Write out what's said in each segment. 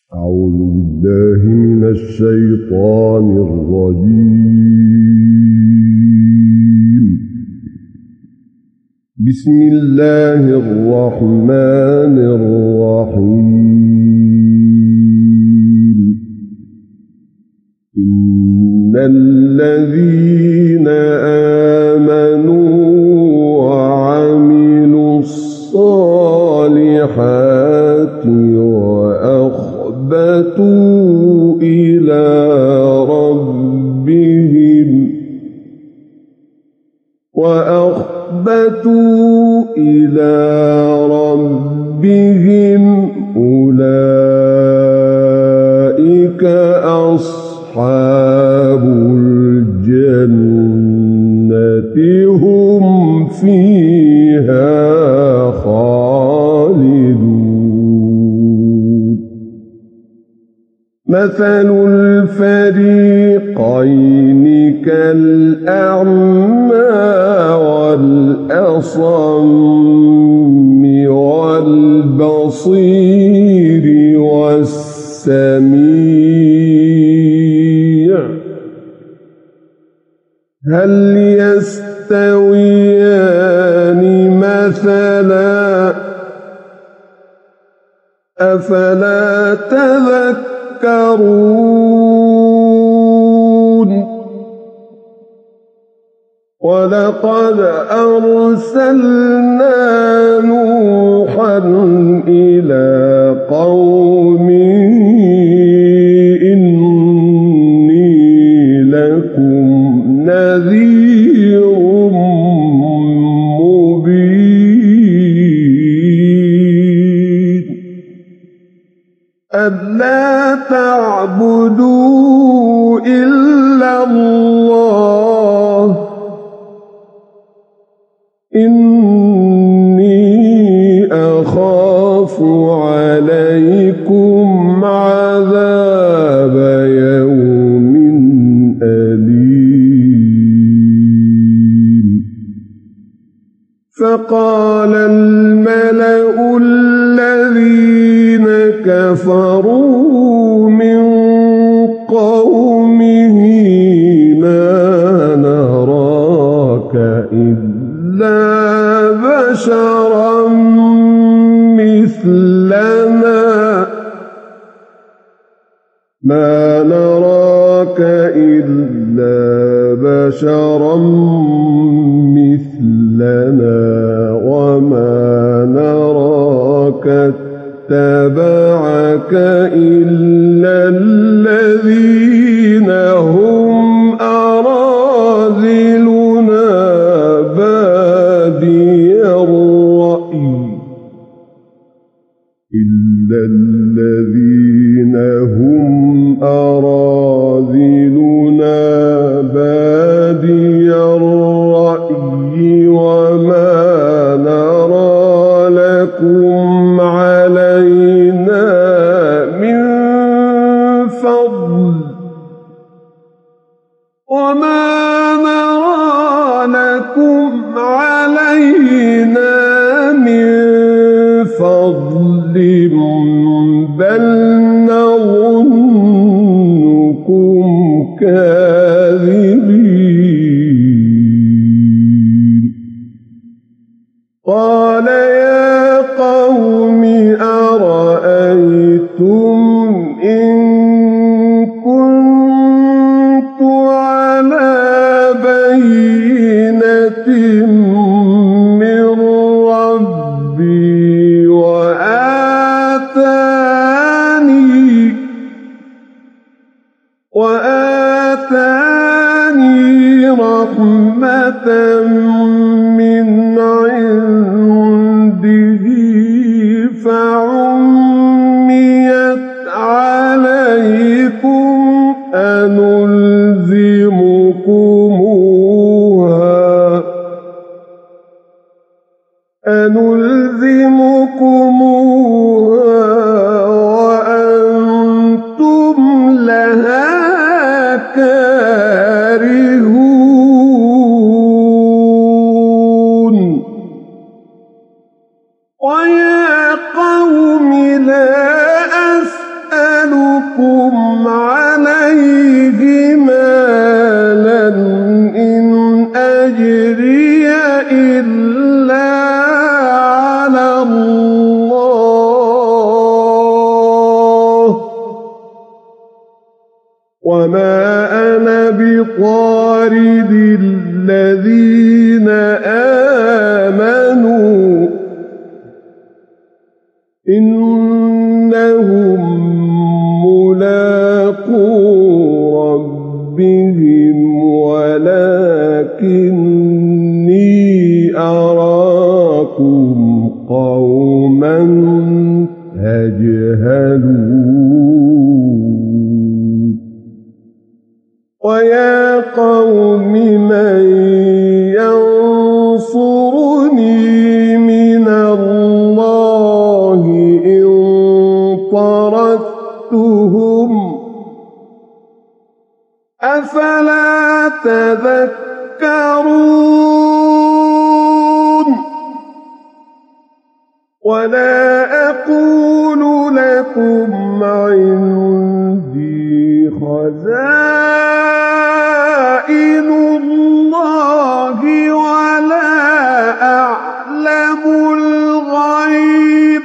أعوذ بالله من الشيطان الرجيم. بسم الله الرحمن الرحيم. إن الذين آمنوا وعملوا الصالحات وأخبتوا إلى ربهم أولئك أصحاب الجنة هم فيها خالدون. مثل الفريقين كالأعمى والأصم والبصير والسميع هل يستويان مثلا أفلا تذكرون. ولقد أرسلنا نوحا إلى قومه إني لكم نذير مبين ألا تعبدوا إلا الله إني أخاف عليكم عذاب يوم أليم. فقال الملأ الذين كفروا من قومه ما نراك إلا بشرا مثلنا وما نراك اتبعك إلا الذين هم أراذلنا بادي الرأي وما نرى لكم علينا من فضل بل نظنكم كاذبين. قال يا قوم أرأيتم إن كنت على بينة من ربي وآتاني رحمة من عنده فعميت علي وما أنا بطارد الذين آمنوا إنهم ملاقو ربهم ولكني أراكم قوما تجهلون ويا قوم من ينصرني من الله إن طردتهم أفلا تذكرون ولا أقول لكم عندي خزائن الله ولا أعلم الغيب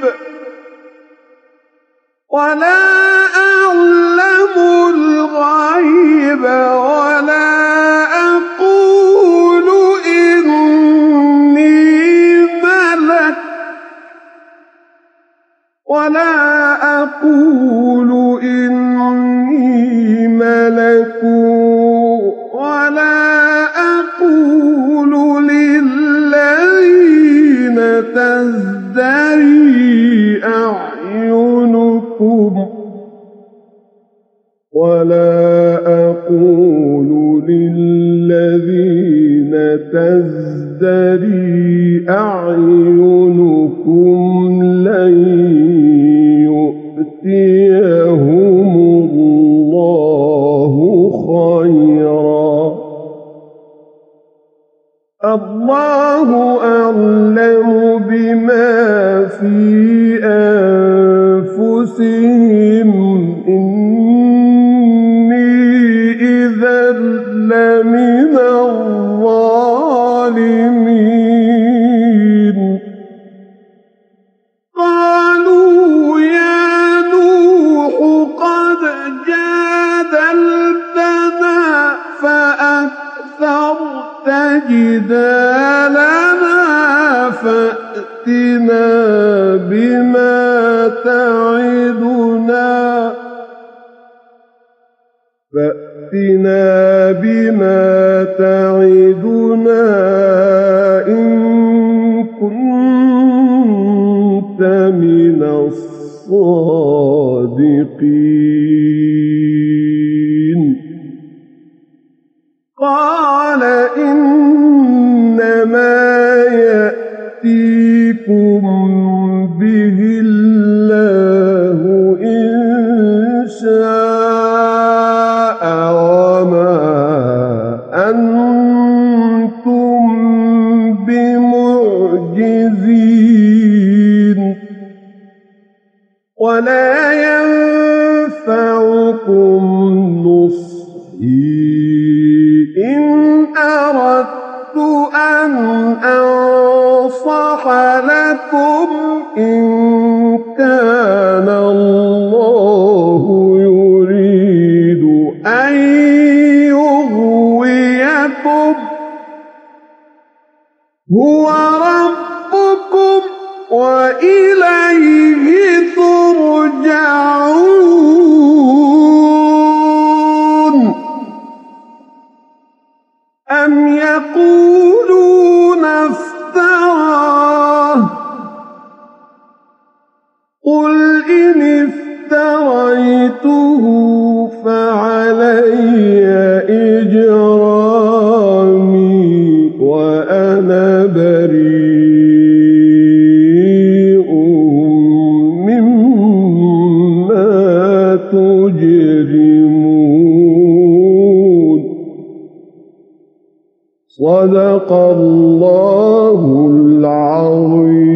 ولا أقول إني ملك ولا أقول للذين تزدري أعينكم لن يؤتيهم الله خيرا الله أعلم بما في أنفسهم إني إذا لمن الظالمين قالوا يا نوح قد جادلتنا فأكثرت جدالنا فأتنا بما تعدنا إن كنت من الصادقين قال إنما يأتيكم به الله إن شاء وما أنتم بمعجزين ولا ينفعكم نصحي إن أردت أن أنصح لكم إن كان الله يريد أن يغويكم هو ربكم وإليه ترجعون أم يقولون افتراه قل إن افتريته فعلي إجرامي وأنا بريء مما تجرمون صدق الله العظيم.